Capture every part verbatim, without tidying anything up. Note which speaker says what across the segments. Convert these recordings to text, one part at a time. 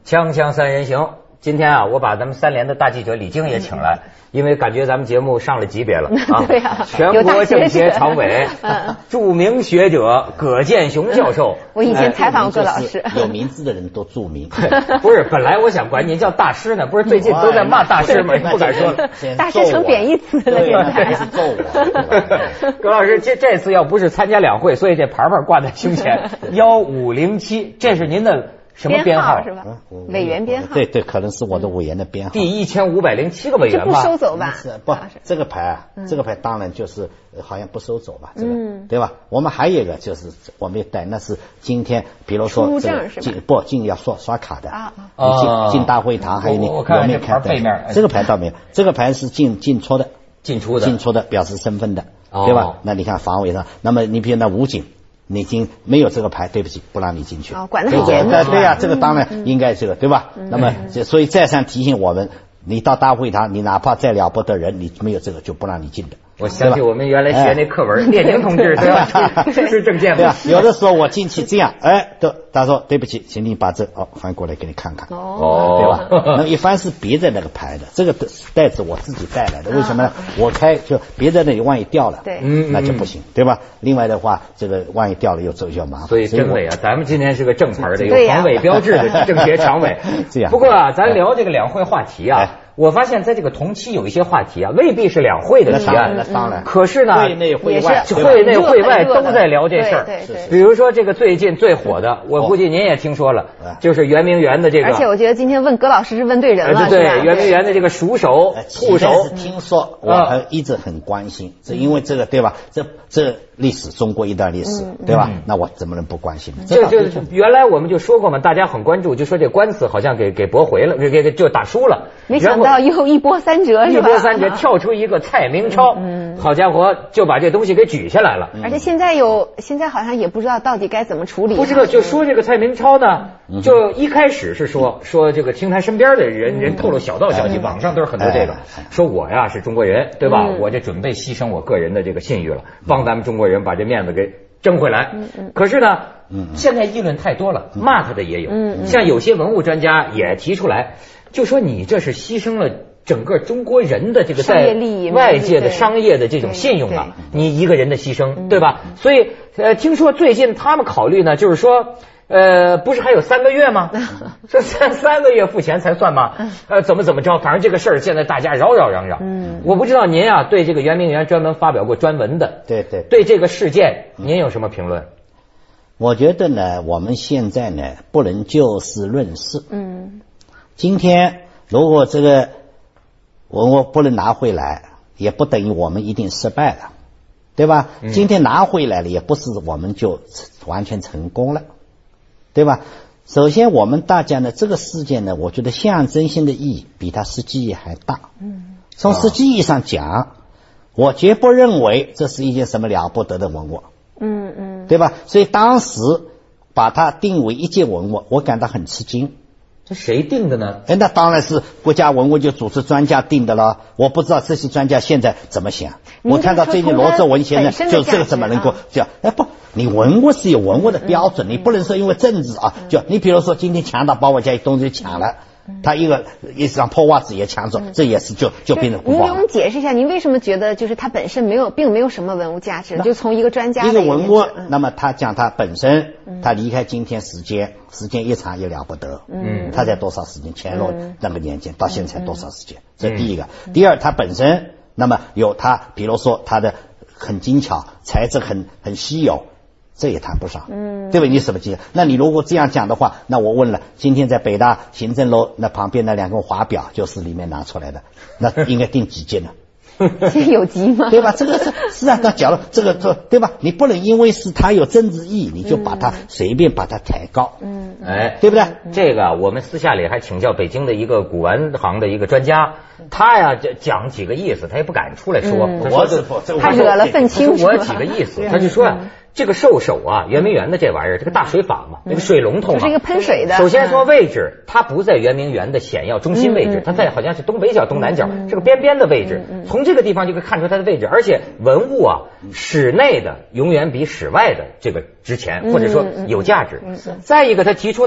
Speaker 1: 锵锵三人行，今天啊，我把咱们三联的大记者李菁也请来，因为感觉咱们节目上了级别了啊。
Speaker 2: 对啊，
Speaker 1: 全国政协常委、著名学者葛剑雄教授。
Speaker 2: 我以前采访过葛老师，
Speaker 3: 有名字的人都著名。
Speaker 1: 不是，本来我想管您叫大师呢，不是最近都在骂大师吗？不敢说了，
Speaker 2: 大师成贬义词了，
Speaker 3: 现在是揍我。
Speaker 1: 葛老师，这这次要不是参加两会，所以这牌牌挂在胸前，幺五零七，这是您的。什么编号
Speaker 2: 是吧？委员编号。
Speaker 3: 对对，可能是我的委员的编号。
Speaker 1: 第一千五百零七个委员吧？
Speaker 2: 不收走吧？
Speaker 3: 是不？这个牌啊，这个牌当然就是好像不收走吧？这个对吧？我们还有一个就是我们带，那是今天比如说进不进要刷刷卡的啊，进进大会堂还有你
Speaker 1: 我看这牌背面，
Speaker 3: 这个牌倒没有，这个牌是进进出的，
Speaker 1: 进出的
Speaker 3: 进出的表示身份的，对吧？那你看防伪上，那么你比如那武警。你已经没有这个牌，对不起，不让你进去。
Speaker 2: 哦，管得很严的。
Speaker 3: 对呀，这个当然应该这个，对吧？那么，所以再三提醒我们，你到大会堂，你哪怕再了不得人，你没有这个就不让你进的。
Speaker 1: 我想起我们原来学那课文，列宁同志对吧？出示证件
Speaker 3: 对吧？有的时候我进去这样，哎，都他说对不起，请你把这哦翻过来给你看看，
Speaker 1: 哦，
Speaker 3: 对吧？那一般是别在那个牌的，这个袋子我自己带来的，为什么呢？我开就别在那里，万一掉了，
Speaker 2: 对，
Speaker 3: 那就不行，对吧？另外的话，这个万一掉了又走就要麻烦。
Speaker 1: 所以真伪啊，咱们今天是个正牌的，有防伪标志的政协常委。
Speaker 3: 这样。
Speaker 1: 不过啊，咱聊这个两会话题啊。我发现在这个同期有一些话题啊，未必是两会的提案，
Speaker 3: 那当然。
Speaker 1: 可是呢，
Speaker 3: 会内会外，
Speaker 1: 会内会外都在聊这事儿。
Speaker 2: 对对。
Speaker 1: 比如说这个最近最火的，我估计您也听说了，就是圆明园的这个。
Speaker 2: 而且我觉得今天问葛老师是问对人了，
Speaker 1: 对对，圆明园的这个熟手、护手。
Speaker 3: 听说我一直很关心，这因为这个对吧？这这历史，中国一段历史，对吧？那我怎么能不关心？
Speaker 1: 这就原来我们就说过嘛，大家很关注，就说这官司好像给给驳回了，给给就打输了。
Speaker 2: 没想到又一波三折，
Speaker 1: 一波三折，跳出一个蔡明超，嗯，好家伙，就把这东西给举下来了。
Speaker 2: 而且现在有，现在好像也不知道到底该怎么处理。
Speaker 1: 不知道，就说这个蔡明超呢，就一开始是说说这个听他身边的人人透露小道消息，网上都是很多这个，说我呀是中国人，对吧？我这准备牺牲我个人的这个信誉了，帮咱们中国人把这面子给争回来。可是呢，现在议论太多了，骂他的也有，像有些文物专家也提出来，就说你这是牺牲了整个中国人的这个在外界的商业的这种信用啊，你一个人的牺牲，对吧？所以呃，听说最近他们考虑呢，就是说呃，不是还有三个月吗？这三三个月付钱才算吗？呃，怎么怎么着？反正这个事儿现在大家扰扰嚷嚷。嗯，我不知道您啊对这个圆明园专门发表过专文的，
Speaker 3: 对对，
Speaker 1: 对这个事件您有什么评论？
Speaker 3: 我觉得呢，我们现在呢不能就事论事。嗯，今天如果这个文物不能拿回来，也不等于我们一定失败了，对吧？嗯、今天拿回来了，也不是我们就完全成功了，对吧？首先，我们大家呢，这个事件呢，我觉得象征性的意义比它实际意义还大。嗯，从实际意义上讲，我绝不认为这是一件什么了不得的文物。嗯嗯，对吧？所以当时把它定为一件文物，我感到很吃惊。
Speaker 1: 这谁定的呢？
Speaker 3: 哎，那当然是国家文物局组织专家定的了。我不知道这些专家现在怎么想。我看到最近罗作文先生就这个怎么能够这样？哎，不，你文物是有文物的标准，你不能说因为政治啊，就你比如说今天强盗把我家一东西抢了。他一个一双破袜子也抢走，这也是就就变成古堡。
Speaker 2: 您给我们解释一下，您为什么觉得就是它本身没有，并没有什么文物价值？就从一个专家的
Speaker 3: 一个文物，那么他讲他本身，他离开今天时间，时间一长也了不得。嗯，他在多少时间？乾隆那个年间到现在才多少时间？这第一个。第二，他本身那么有他，比如说他的很精巧，材质很很稀有。这也谈不上，嗯，对吧？你什么经？那你如果这样讲的话，那我问了，今天在北大行政楼那旁边那两个华表，就是里面拿出来的，那应该定几件呢？
Speaker 2: 这有级吗？
Speaker 3: 对吧？这个是是啊，那假如这个这对吧？你不能因为是它有政治意义，你就把它随便把它抬高，嗯，
Speaker 1: 哎，
Speaker 3: 对不对？
Speaker 1: 这个我们私下里还请教北京的一个古玩行的一个专家，他呀讲几个意思，他也不敢出来说，
Speaker 3: 我是不，
Speaker 2: 他惹了分清楚。
Speaker 1: 我几个意思，他就说呀。这个兽首啊，圆明园的这玩意儿，这个大水法嘛，那个水龙头嘛，
Speaker 2: 就是一个喷水的。
Speaker 1: 首先说位置，它不在圆明园的显要中心位置，它在好像是东北角、东南角，是个边边的位置。从这个地方就可以看出它的位置，而且文物啊，室内的永远比室外的这个值钱，或者说有价值。再一个，他提出呢，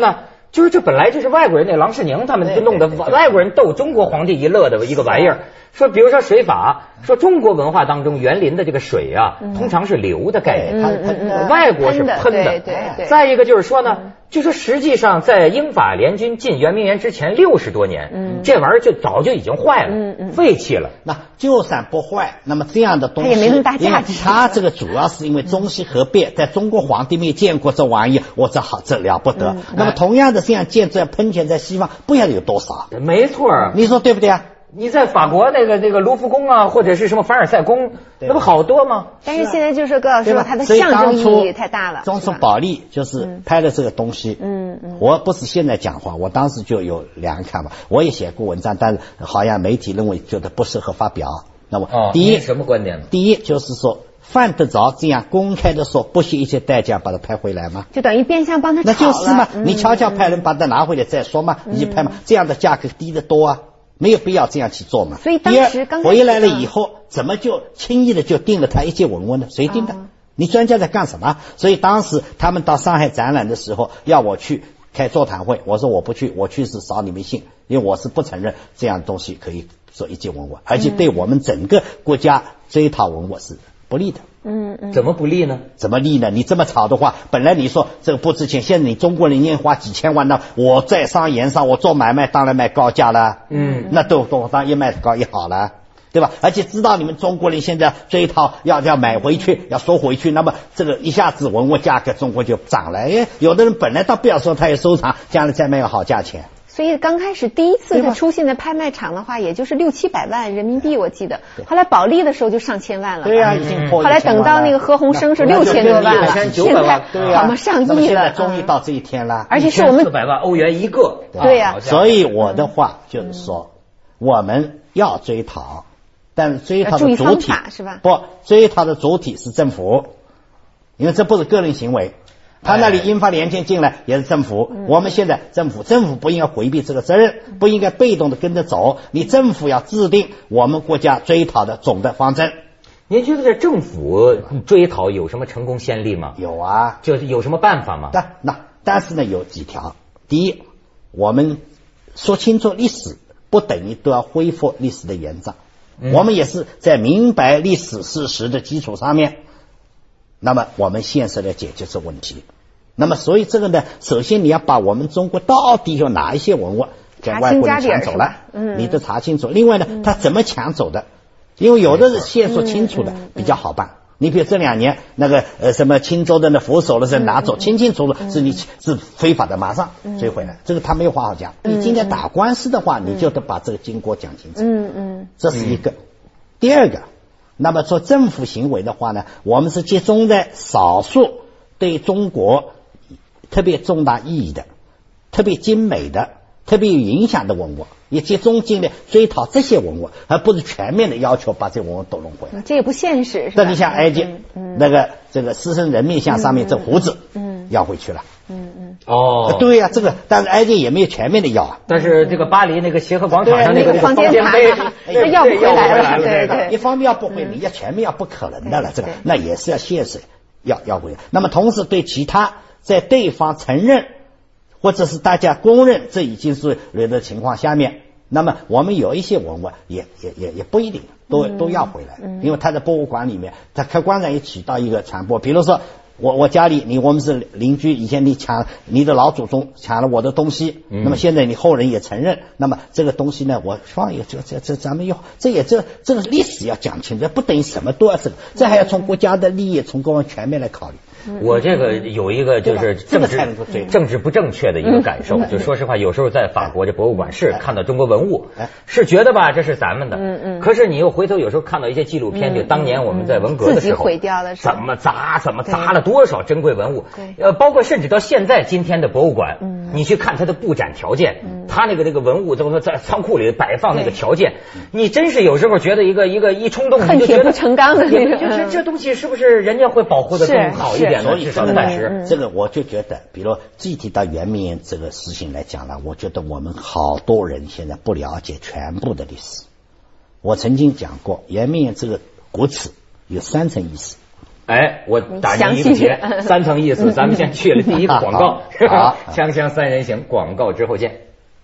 Speaker 1: 就是这本来就是外国人那郎世宁他们就弄的外国人逗中国皇帝一乐的一个玩意儿。说比如说水法，说中国文化当中园林的这个水啊，通常是流的概念，它它外国是喷的。
Speaker 2: 对对对。
Speaker 1: 再一个就是说呢，就说实际上在英法联军进圆明园之前六十多年，这玩意儿就早就已经坏了，废弃了。
Speaker 3: 那就算不坏，那么这样的东西
Speaker 2: 它也没那么大价值。
Speaker 3: 它这个主要是因为中西合璧，在中国皇帝没见过这玩意，我这好这了不得。那么同样的这样建筑喷泉在西方不晓得有多少。
Speaker 1: 没错，
Speaker 3: 你说对不对啊？
Speaker 1: 你在法国那个那个卢浮宫啊，或者是什么凡尔赛宫，那不好多吗？
Speaker 2: 但是现在就是葛老师说，它的象征意义太大了。
Speaker 3: 中苏保利就是拍的这个东西，嗯嗯，我不是现在讲话，我当时就有两个看法，我也写过文章，但是好像媒体认为觉得不适合发表。那么，第一、
Speaker 1: 哦、什么观点？
Speaker 3: 第一就是说，犯得着这样公开的说，不惜一切代价把它拍回来吗？
Speaker 2: 就等于变相帮他炒了。
Speaker 3: 那就是嘛，
Speaker 2: 嗯、
Speaker 3: 你悄悄派人把它拿回来再说嘛，嗯、你拍嘛，这样的价格低得多啊。没有必要这样去做嘛。
Speaker 2: 所以当时刚
Speaker 3: 回来了以后，怎么就轻易的就定了他一介文物呢？谁定的？哦、你专家在干什么？所以当时他们到上海展览的时候，要我去开座谈会，我说我不去，我去是扫你们兴，因为我是不承认这样东西可以做一介文物，而且对我们整个国家这一套文物是不利的。
Speaker 2: 嗯嗯，
Speaker 1: 怎么不利呢？
Speaker 3: 怎么利呢？你这么炒的话，本来你说这个不值钱，现在你中国人愿意花几千万呢？我在商言商，我做买卖当然卖高价了。嗯，那都都当然一卖高一好了，对吧？而且知道你们中国人现在这一套要要买回去，要收回去，那么这个一下子文物价格中国就涨了。哎，有的人本来倒不要说他也收藏，将来再卖个好价钱。
Speaker 2: 所以刚开始第一次它出现在拍卖场的话，也就是六七百万人民币，我记得。后来保利的时候就上千万了。
Speaker 3: 对呀、啊，已经破。
Speaker 2: 后来等到那个何鸿燊是六千多万了，现在好嘛上亿了。
Speaker 3: 现在终于到这一天了，
Speaker 2: 而且是我们
Speaker 1: 四百万欧元一个。
Speaker 2: 对呀、啊，
Speaker 3: 所以我的话就是说，嗯、我们要追讨，但是追讨的主体
Speaker 2: 是吧？
Speaker 3: 不，追讨的主体是政府，因为这不是个人行为。他那里英法联军进来也是政府，嗯、我们现在政府政府不应该回避这个责任，不应该被动的跟着走，你政府要制定我们国家追讨的总的方针。
Speaker 1: 您觉得这政府追讨有什么成功先例吗？
Speaker 3: 有啊，
Speaker 1: 就是有什么办法吗？
Speaker 3: 但那但是呢有几条，第一，我们说清楚历史，不等于都要恢复历史的原状，嗯、我们也是在明白历史事实的基础上面。那么我们现实来解决这问题，那么所以这个呢，首先你要把我们中国到底有哪一些文物给外国人抢走了，嗯，你得查清楚。另外呢，他怎么抢走的？因为有的是线索清楚的，比较好办。你比如这两年那个呃什么青州的那扶手的人拿走，清清楚楚是你是非法的，马上追回来，这个他没有话好讲。你今天打官司的话，你就得把这个经过讲清楚。嗯嗯，这是一个。第二个。那么做政府行为的话呢，我们是集中在少数对中国特别重大意义的、特别精美的、特别有影响的文物，也集中精力追讨这些文物，而不是全面的要求把这文物都弄回来。
Speaker 2: 这也不现实，是吧？
Speaker 3: 那你像埃及、嗯嗯、那个这个狮身人面像上面这胡子，嗯，要回去了。嗯嗯。
Speaker 1: 哦，
Speaker 3: 对呀、啊，这个但是埃及也没有全面的要啊。
Speaker 1: 但是这个巴黎那个协和广场上那个
Speaker 2: 方尖碑，那要不回来了，对对。
Speaker 3: 一方面要不回，你要全面要不可能的了，这个那也是要现实要要回来。那么同时对其他在对方承认或者是大家公认这已经是人的情况下面，那么我们有一些文物也也也也不一定都都要回来，因为它在博物馆里面，它客观上也起到一个传播。比如说。我我家里你我们是邻居，以前你抢你的老祖宗抢了我的东西，嗯、那么现在你后人也承认，那么这个东西呢，我放一个这这这咱们要这也这这个历史要讲清楚，不等于什么都要这个，这还要从国家的利益从各方全面来考虑。
Speaker 1: 我这个有一个就是政治政治不正确的一个感受，就说实话，有时候在法国这博物馆是看到中国文物，是觉得吧这是咱们的，嗯嗯，可是你又回头有时候看到一些纪录片，就当年我们在文革的时候，
Speaker 2: 毁掉了，
Speaker 1: 怎么砸怎么砸了多少珍贵文物，呃，包括甚至到现在今天的博物馆，你去看它的布展条件，它那个这个文物都说在仓库里摆放那个条件，你真是有时候觉得一个一个一冲动
Speaker 2: 恨铁不成钢的那
Speaker 1: 个，就是这东西是不是人家会保护的更好一点？
Speaker 3: 所以暂时这个我就觉得，比如具体到圆明园这个事情来讲呢，我觉得我们好多人现在不了解全部的历史。我曾经讲过，圆明园这个国耻有三层意思，
Speaker 1: 哎，我打您一个结，三层意思。咱们先去了第一个广告，是吧？锵锵三人行，广告之后见。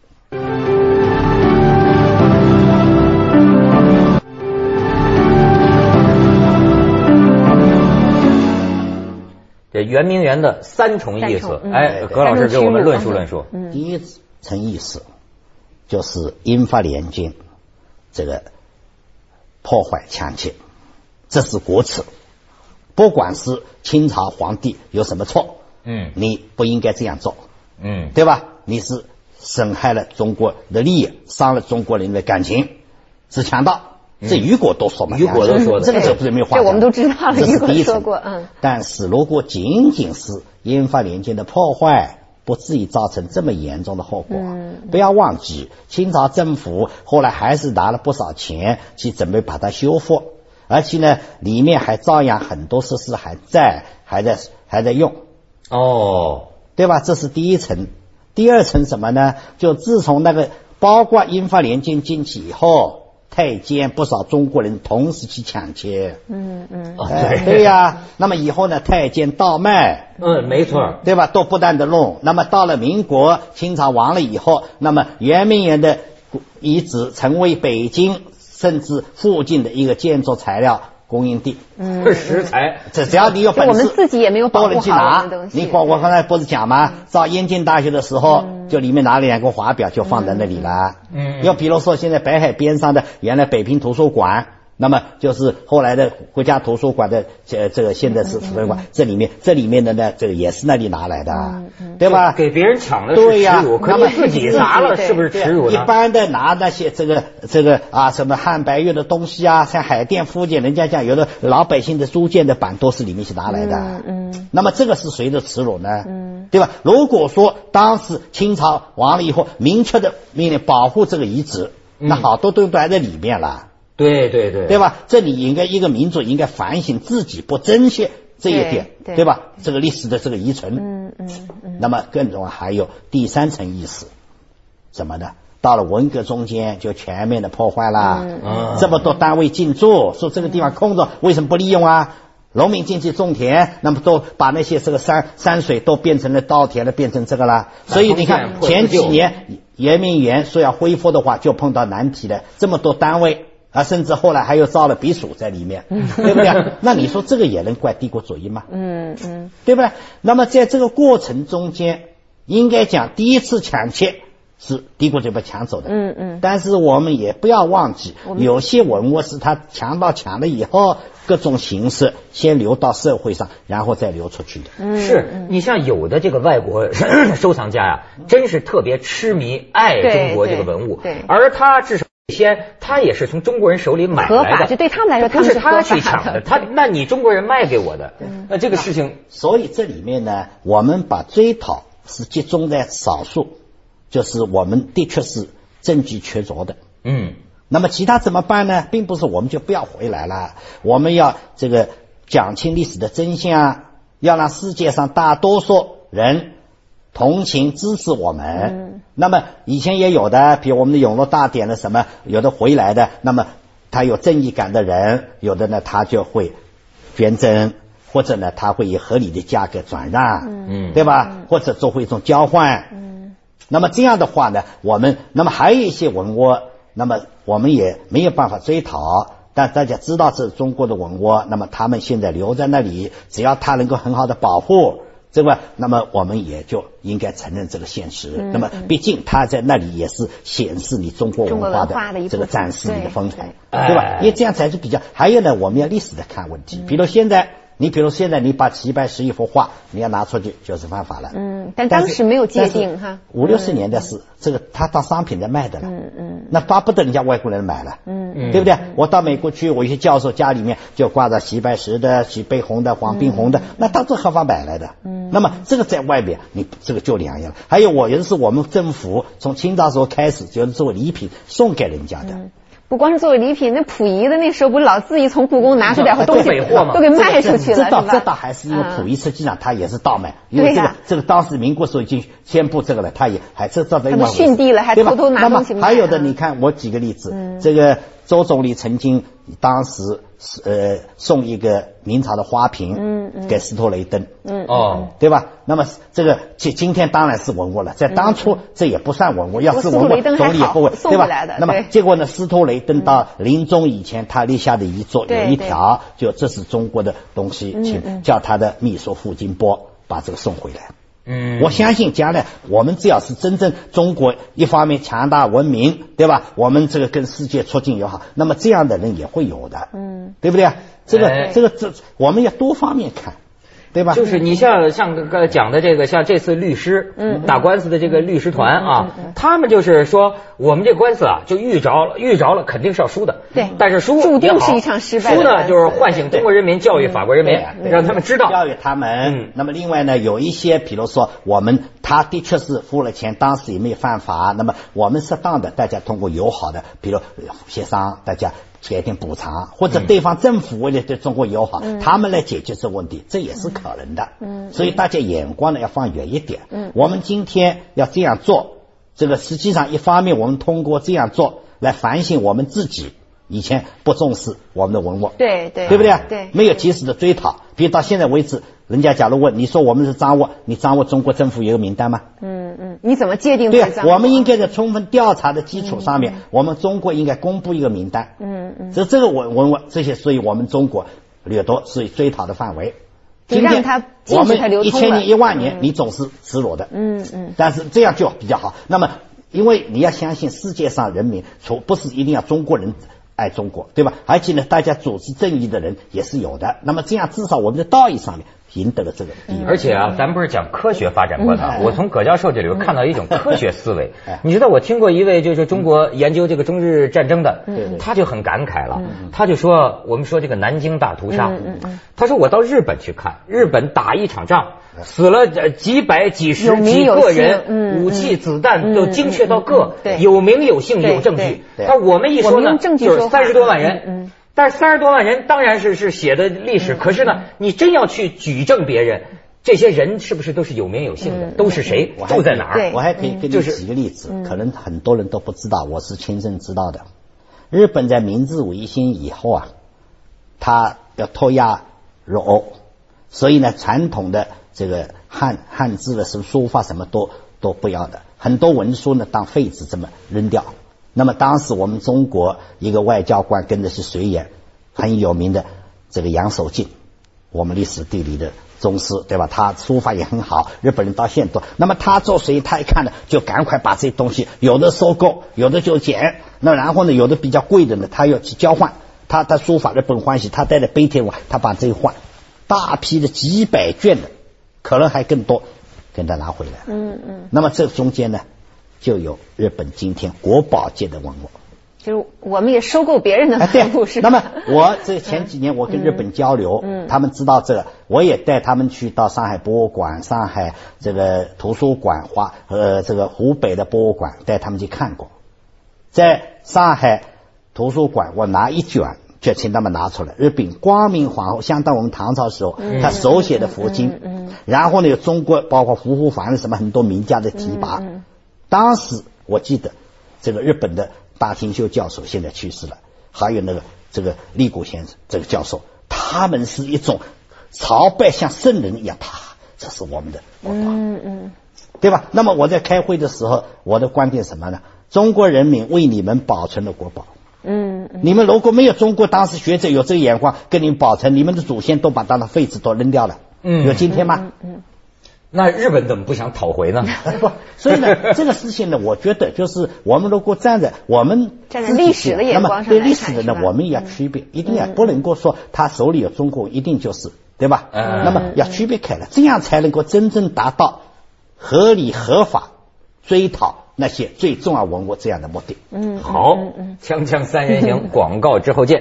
Speaker 1: 这圆明园的三重意思，哎，葛老师给我们论述论述。
Speaker 3: 第一层意思就是英法联军这个破坏抢劫，这是国耻。不管是清朝皇帝有什么错，嗯，你不应该这样做，嗯，对吧？你是损害了中国的利益，伤了中国人的感情，是强盗。这雨果都说嘛，
Speaker 1: 雨果都说的，
Speaker 3: 这个就不是没有话讲。
Speaker 2: 这我们都知道了，雨果说过，
Speaker 3: 嗯。但是如果仅仅是英法联军的破坏，不至于造成这么严重的后果。嗯，不要忘记，清朝政府后来还是拿了不少钱去准备把它修复，而且呢，里面还照样很多设施还在，还在还在用。哦，对吧？这是第一层。第二层什么呢？就自从那个包括英法联军进去以后。太监不少中国人同时去抢劫，嗯嗯，哎、对呀、啊。那么以后呢，太监倒卖，
Speaker 1: 嗯，没错，
Speaker 3: 对吧？都不断的弄。那么到了民国清朝亡了以后，那么圆明园的遗址成为北京甚至附近的一个建筑材料供应地，
Speaker 1: 嗯，食材，
Speaker 3: 这只要你有本事，
Speaker 2: 我们自己也没有保护好的东西。
Speaker 3: 你我我刚才不是讲吗？到燕京大学的时候，嗯、就里面拿了两个华表，就放在那里了。嗯，又比如说现在北海边上的原来北平图书馆。那么就是后来的国家图书馆的这这个现在是图书馆，这里面这里面的呢，这个也是那里拿来的，嗯嗯、对吧？
Speaker 1: 给别人抢了是耻辱，可你自己拿了是不是耻辱呢？
Speaker 3: 一般的拿那些这个这个啊什么汉白玉的东西啊，像海淀附近人家讲有的老百姓的租建的板都是里面去拿来的，嗯，嗯那么这个是谁的耻辱呢？嗯，对吧？如果说当时清朝亡了以后，明确的命令保护这个遗址，嗯、那好多都摆在里面了。
Speaker 1: 对对对，
Speaker 3: 对吧？这里应该一个民族应该反省自己不珍惜这一点，对, 对, 对吧？这个历史的这个遗存，嗯嗯嗯。那么更重要还有第三层意思，什么呢？到了文革中间就全面的破坏了，嗯、这么多单位进驻，说这个地方空着，为什么不利用啊？农民进去种田，那么都把那些这个山山水都变成了稻田了，变成这个了。所以你看前几年圆明园说要恢复的话，就碰到难题了，这么多单位。啊，甚至后来还有造了避暑在里面，对不对？那你说这个也能怪帝国主义吗？嗯嗯，对不对？那么在这个过程中间，应该讲第一次抢劫是帝国主义把抢走的，嗯嗯。但是我们也不要忘记，有些文物是他强盗抢了以后，各种形式先流到社会上，然后再流出去的。
Speaker 1: 嗯，是你像有的这个外国收藏家呀、啊，真是特别痴迷爱中国这个文物，对，对而他至少。先，他也是从中国人手里买来的，
Speaker 2: 合法，就对他们来说，
Speaker 1: 不是他去抢的，他那你中国人卖给我的，那这个事情，
Speaker 3: 所以这里面呢，我们把追讨是集中在少数，就是我们的确是证据确凿的，嗯，那么其他怎么办呢？并不是我们就不要回来了，我们要这个讲清历史的真相，要让世界上大多数人同情支持我们、嗯、那么以前也有的，比如我们的永乐大典的什么有的回来的，那么他有正义感的人，有的呢他就会捐赠，或者呢他会以合理的价格转让，嗯，对吧、嗯、或者做会一种交换，嗯，那么这样的话呢，我们那么还有一些文物，那么我们也没有办法追讨，但大家知道这是中国的文物，那么他们现在留在那里，只要他能够很好的保护这个，那么我们也就应该承认这个现实、嗯、那么毕竟他在那里也是显示你中国文化的这个展示你的风采， 对, 对吧？因为这样才是比较。还有呢，我们要历史的看问题、嗯、比如现在你比如现在你把齐白石一幅画你要拿出去就是犯法了，
Speaker 2: 嗯，但当时没有界定哈，
Speaker 3: 五六十年代是、嗯、这个他当商品在卖的了，嗯嗯，那巴不得人家外国人买了，嗯嗯，对不对？我到美国去，我一些教授家里面就挂着齐白石的、齐悲鸿的、黄宾虹的，嗯、那当做合法买来的，嗯，那么这个在外面你这个就两样了。还有我觉得是我们政府从清朝时候开始就是作为礼品送给人家的。嗯，
Speaker 2: 不光是作为礼品，那溥仪的那时候不是老自己从故宫拿出点东西都给卖出去了，
Speaker 3: 这倒这倒还是因为溥仪实际上他也是倒卖，因为这个这个当时民国时候已经宣布这个了，他也还这倒在
Speaker 2: 他们逊地了，还偷偷拿东西卖。
Speaker 3: 还有的你看我举个例子，这个周总理曾经当时呃送一个明朝的花瓶，嗯嗯，给司徒雷登，嗯哦，对吧？那么这个今今天当然是文物了，在当初这也不算文物，要是文物总理也不会，对吧？那么结果呢，司徒雷登到临终以前，他立下的遗嘱有一条，就这是中国的东西，请叫他的秘书傅金波把这个送回来。嗯，我相信将来我们只要是真正中国一方面强大文明，对吧？我们这个跟世界促进友好，那么这样的人也会有的，嗯，对不对？这个、哎、这个这我们要多方面看。对吧？
Speaker 1: 就是你像像刚才讲的这个，像这次律师嗯打官司的这个律师团啊，嗯嗯嗯、他们就是说我们这官司啊，就遇着了，遇着了肯定是要输的。
Speaker 2: 对，
Speaker 1: 但是输
Speaker 2: 注定是一场失败。
Speaker 1: 输呢，就是唤醒中国人民，教育法国人民，让他们知道
Speaker 3: 教育他们。嗯，那么另外呢，有一些，比如说我们他的确是付了钱，当时也没有犯法，那么我们适当的大家通过友好的，比如协商，大家给点补偿，或者对方政府为了对中国友好，嗯、他们来解决这问题，这也是可能的。嗯，所以大家眼光呢要放远一点。嗯，我们今天要这样做，这个实际上一方面我们通过这样做来反省我们自己以前不重视我们的文物，
Speaker 2: 对对，
Speaker 3: 对不对？
Speaker 2: 对，
Speaker 3: 没有及时的追讨。比如到现在为止，人家假如问你说我们是赃物，你掌握中国政府有个名单吗？
Speaker 2: 嗯嗯，你怎么界定？
Speaker 3: 对啊，我们应该在充分调查的基础上面，嗯、我们中国应该公布一个名单。嗯嗯，这这个文文物这些，所以我们中国掠夺是追讨的范围。
Speaker 2: 今天
Speaker 3: 我们一千年一万年，你总是赤裸的。嗯嗯，但是这样就比较好。那么，因为你要相信世界上人民，除不是一定要中国人爱中国，对吧？而且呢，大家主持正义的人也是有的。那么这样至少我们的道义上面赢得了这个地位。
Speaker 1: 而且啊，咱不是讲科学发展观啊，我从葛教授这里看到一种科学思维。你知道，我听过一位就是中国研究这个中日战争的，他就很感慨了，他就说，我们说这个南京大屠杀，他说我到日本去看，日本打一场仗。死了几百几十几个人，武器子弹都精确到个，有名有姓有证据。那我们一说呢，就是三十多万人，但是三十多万人当然是是写的历史，可是呢，你真要去举证别人，这些人是不是都是有名有姓的？都是谁？住在哪儿？
Speaker 3: 我还可以给你举个例子，可能很多人都不知道，我是亲身知道的。日本在明治维新以后啊，他要脱亚入欧，所以呢，传统的这个汉汉字的什么书法什么都都不要的，很多文书呢当废纸这么扔掉。那么当时我们中国一个外交官跟的是谁也很有名的这个杨守敬，我们历史地理的宗师，对吧？他书法也很好，日本人到现在都。那么他做谁，他一看呢，就赶快把这些东西有的收购，有的就捡。那然后呢，有的比较贵的呢，他要去交换。他他书法日本欢喜，他带着碑帖网，他把这个换，大批的几百卷的。可能还更多，跟他拿回来。嗯嗯。那么这中间呢，就有日本今天国宝级的文物。
Speaker 2: 就是我们也收购别人的文物，是吧？
Speaker 3: 那么我这前几年我跟日本交流，嗯，他们知道这个，我也带他们去到上海博物馆、上海这个图书馆、华呃这个湖北的博物馆，带他们去看过。在上海图书馆，我拿一卷。就请他们拿出来，日本光明皇后，相当我们唐朝时候，他手写的佛经，嗯嗯嗯、然后呢，有中国包括胡胡凡什么很多名家的提拔。嗯嗯、当时我记得这个日本的大庭秀教授现在去世了，还有那个这个立谷先生这个教授，他们是一种朝拜像圣人一样，他这是我们的国宝，嗯嗯，对吧？那么我在开会的时候，我的观点什么呢？中国人民为你们保存了国宝。嗯，你们如果没有中国当时学者有这个眼光跟你们保存，你们的祖先都把当成废纸都扔掉了。嗯，有今天吗？嗯，嗯
Speaker 1: 那日本怎么不想讨回呢？
Speaker 3: 不，所以呢，这个事情呢，我觉得就是我们如果站在我们
Speaker 2: 站在历史的眼光上，
Speaker 3: 那么对历史的呢，我们也要区别，一定要不能够说他手里有中国一定就是，对吧？嗯，那么要区别开来，这样才能够真正达到合理合法追讨那些最重要文物这样的目的。
Speaker 1: 嗯，好，锵锵三人行，广告之后见。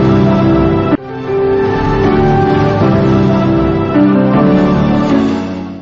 Speaker 1: 哎，李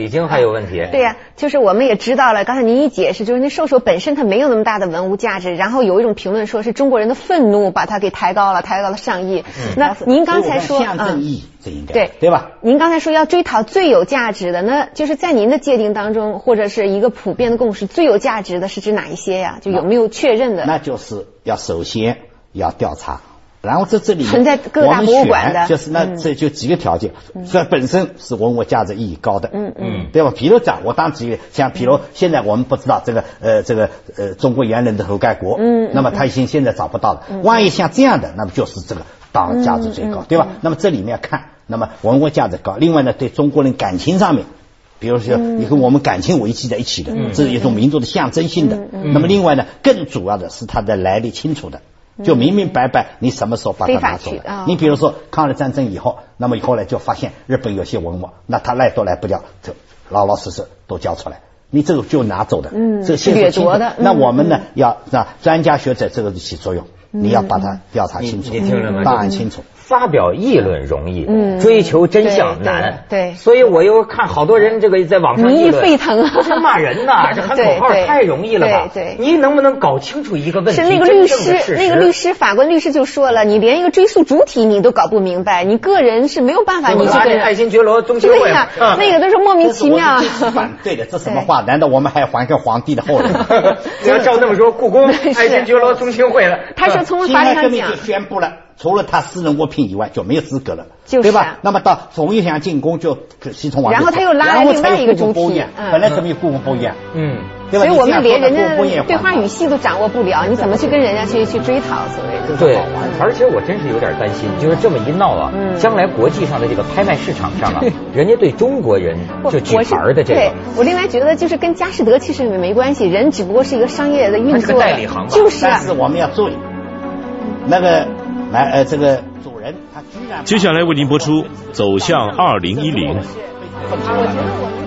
Speaker 1: 已经还有问题。
Speaker 2: 对呀、啊，就是我们也知道了，刚才您一解释，就是那兽首本身它没有那么大的文物价值，然后有一种评论说是中国人的愤怒把它给抬高了，抬高了上亿。嗯、那您刚才说
Speaker 3: 象征意义，这应该
Speaker 2: 对
Speaker 3: 对吧？
Speaker 2: 您刚才说要追讨最有价值的，那就是在您的界定当中，或者是一个普遍的共识，最有价值的是指哪一些呀？就有没有确认的？
Speaker 3: 那就是要首先要调查。然后在这里
Speaker 2: 存在各大博物馆的，
Speaker 3: 就是那这就几个条件，这、嗯、本身是文物价值意义高的，
Speaker 2: 嗯嗯，
Speaker 3: 对吧？比如讲，我当几个，像比如现在我们不知道这个呃这个呃中国猿人的头盖骨，嗯，那么他已经现在找不到了，嗯、万一像这样的，那么就是这个当然价值最高，嗯、对吧？那么这里面看，那么文物价值高，另外呢，对中国人感情上面。比如说，也跟我们感情维系在一起的，嗯、这是一种民族的象征性的。嗯、那么另外呢，更主要的是它的来历清楚的。就明明白白，你什么时候把它拿走了？哦、你比如说抗日战争以后，那么后来就发现日本有些文物，那他赖都赖不掉，就老老实实都交出来。你这个就拿走的，嗯，这个
Speaker 2: 掠夺的。
Speaker 3: 那我们呢，嗯、要让专家学者这个起作用，嗯、你要把它调查清楚，
Speaker 1: 你, 你听着吗？
Speaker 3: 档案清楚。
Speaker 1: 发表议论容易，嗯，追求真相难，
Speaker 2: 对，对
Speaker 1: 所以我又看好多人这个在网上议论，
Speaker 2: 民意沸腾啊，
Speaker 1: 这骂人呐，这喊口号太容易了吧？
Speaker 2: 对，对
Speaker 1: 你能不能搞清楚一个问题？
Speaker 2: 是那个律师，那个律师，法官律师就说了，你连一个追溯主体你都搞不明白，你个人是没有办法，你这个
Speaker 1: 爱新觉罗中心会，
Speaker 2: 对呀，那个都是莫名其妙。
Speaker 3: 反对的，这什么话？难道我们还还给皇帝的后人？
Speaker 1: 你要照那么说，故宫爱新觉罗中心会了。
Speaker 2: 他说从法理上讲，
Speaker 3: 宣布了。除了他私人物品以外就没有资格了，
Speaker 2: 就是、
Speaker 3: 对吧？那么到冯玉祥进宫就西从王，
Speaker 2: 然后他又拉来另外一个主体，
Speaker 3: 嗯、本来怎么有故宫博物院？
Speaker 1: 嗯，
Speaker 3: 对吧？
Speaker 2: 所以我们连人家对话语系都掌握不了，你怎么去跟人家去去追讨所谓的？
Speaker 1: 对，而且我真是有点担心，就是这么一闹啊，嗯、将来国际上的这个拍卖市场上啊，人家对中国人就举牌的这个，
Speaker 2: 对我另外觉得就是跟佳士得其实没关系，人只不过是一个商业的运作，
Speaker 1: 代理行
Speaker 2: 就是。
Speaker 3: 但是我们要注意那个来呃这个。
Speaker 4: 接下来为您播出《走向二零一零》。